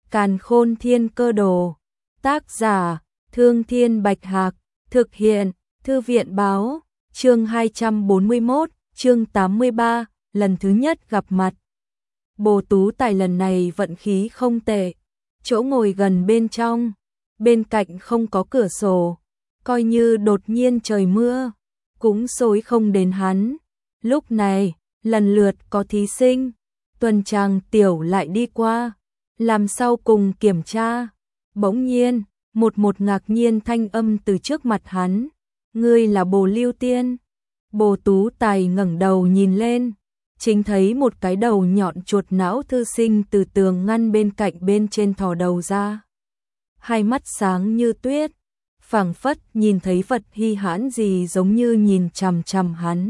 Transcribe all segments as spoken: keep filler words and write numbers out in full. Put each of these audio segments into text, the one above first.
Càn Khôn Thiên Cơ Đồ. Tác giả: Thương Thiên Bạch Hạc. Thực hiện: Thư viện báo. Chương hai trăm bốn mươi mốt, chương tám mươi ba, lần thứ nhất gặp mặt. Bồ Tú Tài lần này vận khí không tệ, chỗ ngồi gần bên trong, bên cạnh không có cửa sổ, coi như đột nhiên trời mưa, cũng xối không đến hắn. Lúc này, lần lượt có thí sinh, tuần tràng tiểu lại đi qua, làm sau cùng kiểm tra. Bỗng nhiên, một một ngạc nhiên thanh âm từ trước mặt hắn, ngươi là Bồ Lưu Tiên. Bồ Tú Tài ngẩng đầu nhìn lên, chính thấy một cái đầu nhọn chuột não thư sinh từ tường ngăn bên cạnh bên trên thò đầu ra. Hai mắt sáng như tuyết, phảng phất nhìn thấy vật hy hãn gì giống như nhìn chằm chằm hắn.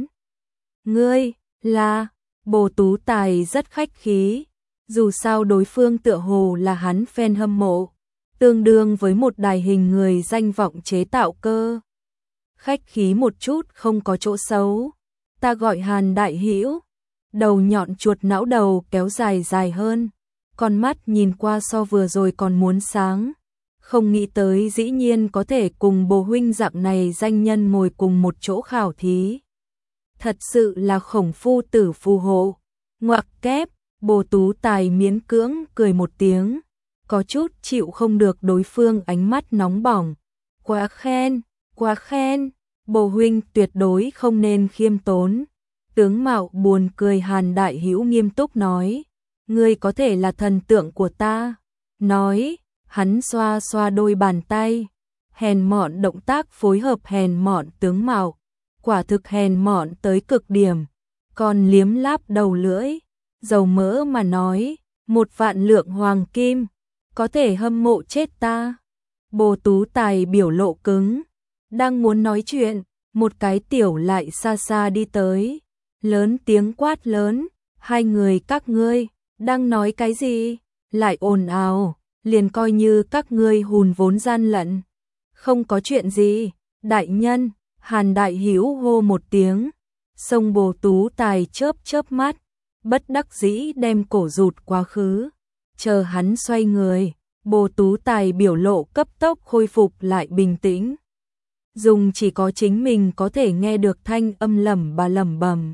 Ngươi, là... Bồ Tú Tài rất khách khí, dù sao đối phương tựa hồ là hắn fan hâm mộ, tương đương với một đài hình người danh vọng chế tạo cơ. Khách khí một chút không có chỗ xấu, ta gọi Hàn Đại Hữu. Đầu nhọn chuột não đầu kéo dài dài hơn, con mắt nhìn qua so vừa rồi còn muốn sáng. Không nghĩ tới dĩ nhiên có thể cùng Bồ huynh dạng này danh nhân ngồi cùng một chỗ khảo thí. Thật sự là khổng phu tử phù hộ. Ngoặc kép, Bồ Tú Tài miễn cưỡng cười một tiếng, có chút chịu không được đối phương ánh mắt nóng bỏng. Quá khen, quá khen, Bồ huynh tuyệt đối không nên khiêm tốn. Tướng mạo buồn cười Hàn Đại Hữu nghiêm túc nói, ngươi có thể là thần tượng của ta. Nói, hắn xoa xoa đôi bàn tay, hèn mọn động tác phối hợp hèn mọn tướng mạo, quả thực hèn mọn tới cực điểm. Còn liếm láp đầu lưỡi, dầu mỡ mà nói, một vạn lượng hoàng kim, có thể hâm mộ chết ta. Bồ Tú Tài biểu lộ cứng, đang muốn nói chuyện, một cái tiểu lại xa xa đi tới, lớn tiếng quát lớn, hai người các ngươi, đang nói cái gì, lại ồn ào, liền coi như các ngươi hùn vốn gian lận. Không có chuyện gì, đại nhân. Hàn Đại Hữu hô một tiếng, sông Bồ Tú Tài chớp chớp mắt, bất đắc dĩ đem cổ rụt quá khứ. Chờ hắn xoay người, Bồ Tú Tài biểu lộ cấp tốc khôi phục lại bình tĩnh. Dùng chỉ có chính mình có thể nghe được thanh âm lẩm bà lẩm bẩm.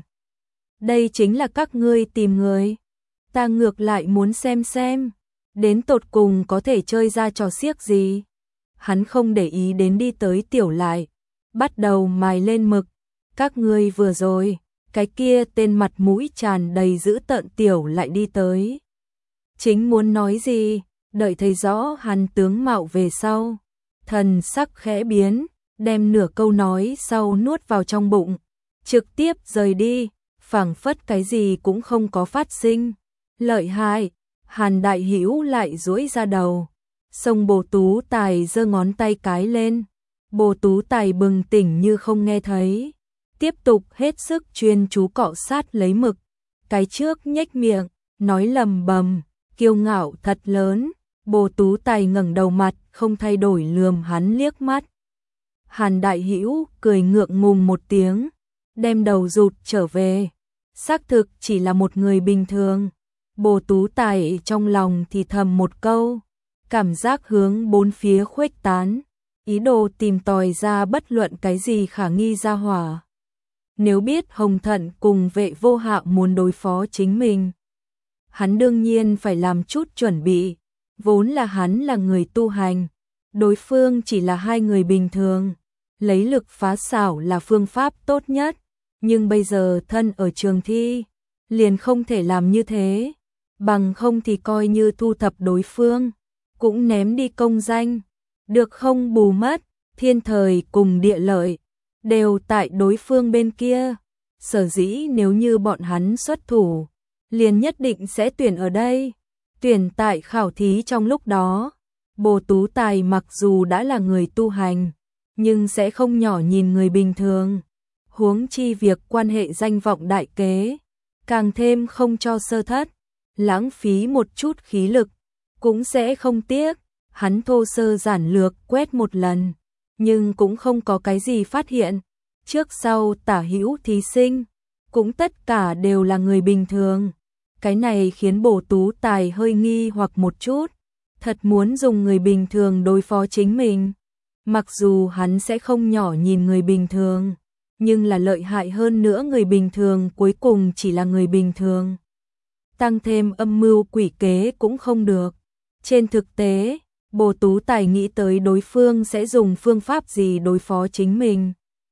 Đây chính là các ngươi tìm người. Ta ngược lại muốn xem xem, đến tột cùng có thể chơi ra trò xiếc gì. Hắn không để ý đến đi tới tiểu lại, bắt đầu mài lên mực. Các ngươi vừa rồi, cái kia tên mặt mũi tràn đầy dữ tợn tiểu lại đi tới. Chính muốn nói gì, đợi thấy rõ hắn tướng mạo về sau. Thần sắc khẽ biến, đem nửa câu nói sau nuốt vào trong bụng, trực tiếp rời đi, phảng phất cái gì cũng không có phát sinh. Lợi hại, Hàn Đại Hữu lại duỗi ra đầu. Sông Bồ Tú Tài giơ ngón tay cái lên. Bồ Tú Tài bừng tỉnh như không nghe thấy, tiếp tục hết sức chuyên chú cọ sát lấy mực. Cái trước nhếch miệng, nói lầm bầm, kiêu ngạo thật lớn. Bồ Tú Tài ngẩng đầu mặt, không thay đổi lườm hắn liếc mắt. Hàn Đại Hữu cười ngượng ngùng một tiếng, đem đầu rụt trở về. Xác thực chỉ là một người bình thường. Bồ Tú Tài trong lòng thì thầm một câu, cảm giác hướng bốn phía khuếch tán, ý đồ tìm tòi ra bất luận cái gì khả nghi ra hỏa. Nếu biết Hồng Thận cùng Vệ Vô Hạo muốn đối phó chính mình, hắn đương nhiên phải làm chút chuẩn bị. Vốn là hắn là người tu hành, đối phương chỉ là hai người bình thường, lấy lực phá xảo là phương pháp tốt nhất. Nhưng bây giờ thân ở trường thi, liền không thể làm như thế, bằng không thì coi như thu thập đối phương, cũng ném đi công danh. Được không bù mất, thiên thời cùng địa lợi, đều tại đối phương bên kia. Sở dĩ nếu như bọn hắn xuất thủ, liền nhất định sẽ tuyển ở đây. Tuyển tại khảo thí trong lúc đó, Bồ Tú Tài mặc dù đã là người tu hành, nhưng sẽ không nhỏ nhìn người bình thường. Huống chi việc quan hệ danh vọng đại kế, càng thêm không cho sơ thất, lãng phí một chút khí lực, cũng sẽ không tiếc. Hắn thô sơ giản lược quét một lần, nhưng cũng không có cái gì phát hiện. Trước sau tả hữu thí sinh, cũng tất cả đều là người bình thường. Cái này khiến Bồ Tú Tài hơi nghi hoặc một chút, thật muốn dùng người bình thường đối phó chính mình. Mặc dù hắn sẽ không nhỏ nhìn người bình thường, nhưng là lợi hại hơn nữa người bình thường cuối cùng chỉ là người bình thường. Tăng thêm âm mưu quỷ kế cũng không được. Trên thực tế, Bồ Tú Tài nghĩ tới đối phương sẽ dùng phương pháp gì đối phó chính mình.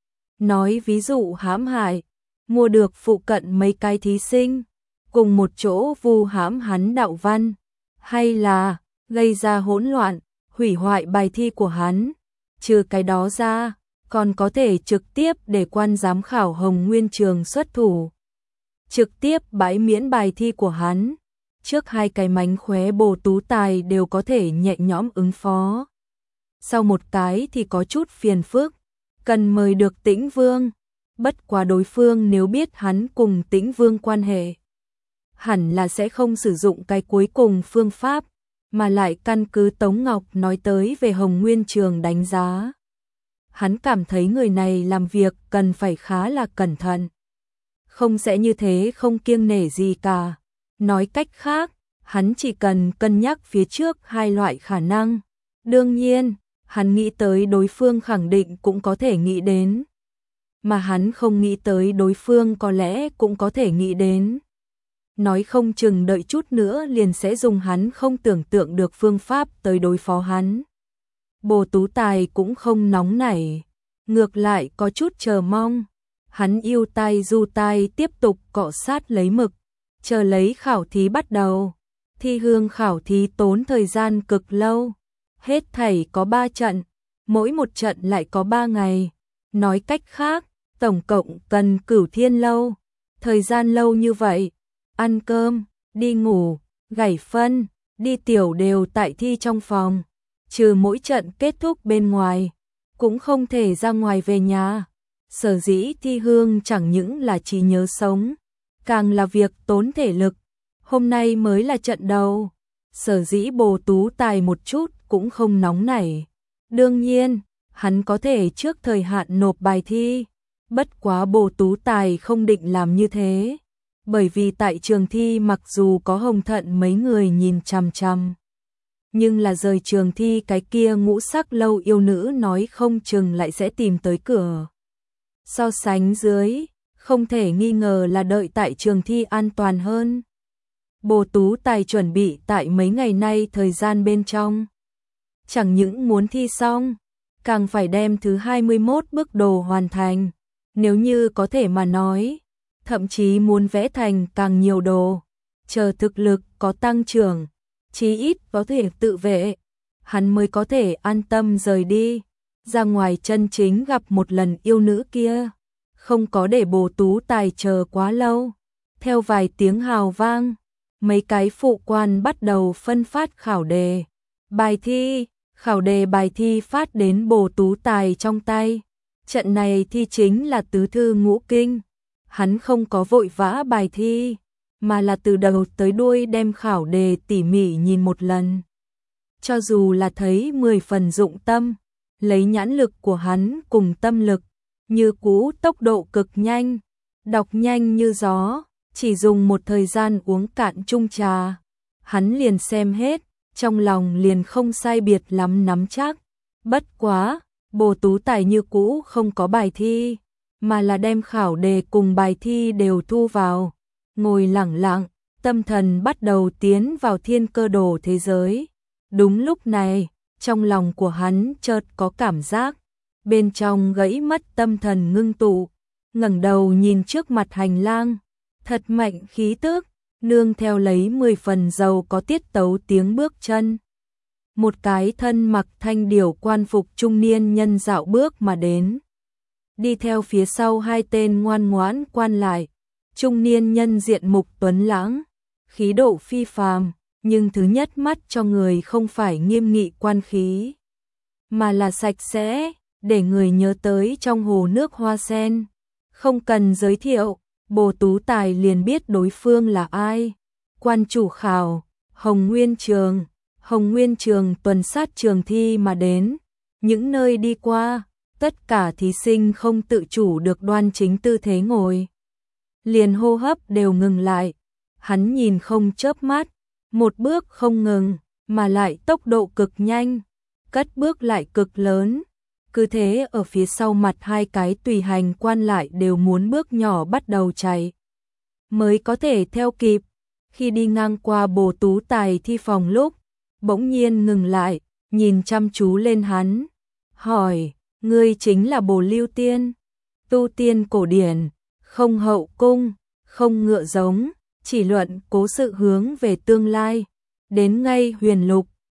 Nói ví dụ hãm hại, mua được phụ cận mấy cái thí sinh, cùng một chỗ vu hãm hắn đạo văn, hay là gây ra hỗn loạn, hủy hoại bài thi của hắn. Trừ cái đó ra, còn có thể trực tiếp để quan giám khảo Hồng Nguyên Trường xuất thủ, trực tiếp bãi miễn bài thi của hắn. Trước hai cái mánh khóe Bồ Tú Tài đều có thể nhẹ nhõm ứng phó. Sau một cái thì có chút phiền phức, cần mời được Tĩnh Vương. Bất quá đối phương nếu biết hắn cùng Tĩnh Vương quan hệ, hẳn là sẽ không sử dụng cái cuối cùng phương pháp, mà lại căn cứ Tống Ngọc nói tới về Hồng Nguyên Trường đánh giá. Hắn cảm thấy người này làm việc cần phải khá là cẩn thận, không sẽ như thế không kiêng nể gì cả. Nói cách khác, hắn chỉ cần cân nhắc phía trước hai loại khả năng. Đương nhiên, hắn nghĩ tới đối phương khẳng định cũng có thể nghĩ đến, mà hắn không nghĩ tới đối phương có lẽ cũng có thể nghĩ đến. Nói không chừng đợi chút nữa liền sẽ dùng hắn không tưởng tượng được phương pháp tới đối phó hắn. Bồ Tú Tài cũng không nóng nảy, ngược lại có chút chờ mong. Hắn yêu tay du tay tiếp tục cọ sát lấy mực, chờ lấy khảo thí bắt đầu. Thi hương khảo thí tốn thời gian cực lâu, hết thảy có ba trận, mỗi một trận lại có ba ngày. Nói cách khác, tổng cộng cần cửu thiên lâu. Thời gian lâu như vậy, ăn cơm, đi ngủ, gảy phân, đi tiểu đều tại thi trong phòng. Trừ mỗi trận kết thúc bên ngoài, cũng không thể ra ngoài về nhà. Sở dĩ thi hương chẳng những là trí nhớ sống, càng là việc tốn thể lực. Hôm nay mới là trận đầu, sở dĩ Bồ Tú Tài một chút cũng không nóng nảy. Đương nhiên, hắn có thể trước thời hạn nộp bài thi, bất quá Bồ Tú Tài không định làm như thế. Bởi vì tại trường thi mặc dù có Hồng Thận mấy người nhìn chằm chằm, nhưng là rời trường thi cái kia ngũ sắc lâu yêu nữ nói không chừng lại sẽ tìm tới cửa. So sánh dưới, không thể nghi ngờ là đợi tại trường thi an toàn hơn. Bồ Tú Tài chuẩn bị tại mấy ngày nay thời gian bên trong, chẳng những muốn thi xong, càng phải đem thứ hai mươi mốt bức đồ hoàn thành. Nếu như có thể mà nói, thậm chí muốn vẽ thành càng nhiều đồ, chờ thực lực có tăng trưởng, chí ít có thể tự vệ, hắn mới có thể an tâm rời đi, ra ngoài chân chính gặp một lần yêu nữ kia. Không có để Bồ Tú Tài chờ quá lâu. Theo vài tiếng hào vang, mấy cái phụ quan bắt đầu phân phát khảo đề, bài thi. Khảo đề bài thi phát đến Bồ Tú Tài trong tay. Trận này thi chính là tứ thư ngũ kinh. Hắn không có vội vã bài thi, mà là từ đầu tới đuôi đem khảo đề tỉ mỉ nhìn một lần. Cho dù là thấy mười phần dụng tâm, lấy nhãn lực của hắn cùng tâm lực, như cũ tốc độ cực nhanh, đọc nhanh như gió, chỉ dùng một thời gian uống cạn chung trà, hắn liền xem hết, trong lòng liền không sai biệt lắm nắm chắc. Bất quá, Bồ Tú Tài như cũ không có bài thi, mà là đem khảo đề cùng bài thi đều thu vào, ngồi lặng lặng, tâm thần bắt đầu tiến vào thiên cơ đồ thế giới. Đúng lúc này, trong lòng của hắn chợt có cảm giác, bên trong gãy mất tâm thần ngưng tụ, ngẩng đầu nhìn trước mặt hành lang, thật mạnh khí tức, nương theo lấy mười phần giàu có tiết tấu tiếng bước chân. Một cái thân mặc thanh điểu quan phục trung niên nhân dạo bước mà đến. Đi theo phía sau hai tên ngoan ngoãn quan lại, trung niên nhân diện mục tuấn lãng, khí độ phi phàm, nhưng thứ nhất mắt cho người không phải nghiêm nghị quan khí, mà là sạch sẽ, để người nhớ tới trong hồ nước hoa sen. Không cần giới thiệu, Bồ Tú Tài liền biết đối phương là ai. Quan chủ khảo, Hồng Nguyên Trường. Hồng Nguyên Trường tuần sát trường thi mà đến, những nơi đi qua, tất cả thí sinh không tự chủ được đoan chính tư thế ngồi. Liền hô hấp đều ngừng lại, hắn nhìn không chớp mắt, một bước không ngừng, mà lại tốc độ cực nhanh, cất bước lại cực lớn. Cứ thế ở phía sau mặt hai cái tùy hành quan lại đều muốn bước nhỏ bắt đầu chạy, mới có thể theo kịp. Khi đi ngang qua Bồ Tú Tài thi phòng lúc, bỗng nhiên ngừng lại, nhìn chăm chú lên hắn, hỏi, ngươi chính là Bồ Lưu Tiên, tu tiên cổ điển, không hậu cung, không ngựa giống, chỉ luận cố sự hướng về tương lai, đến ngay huyền lục,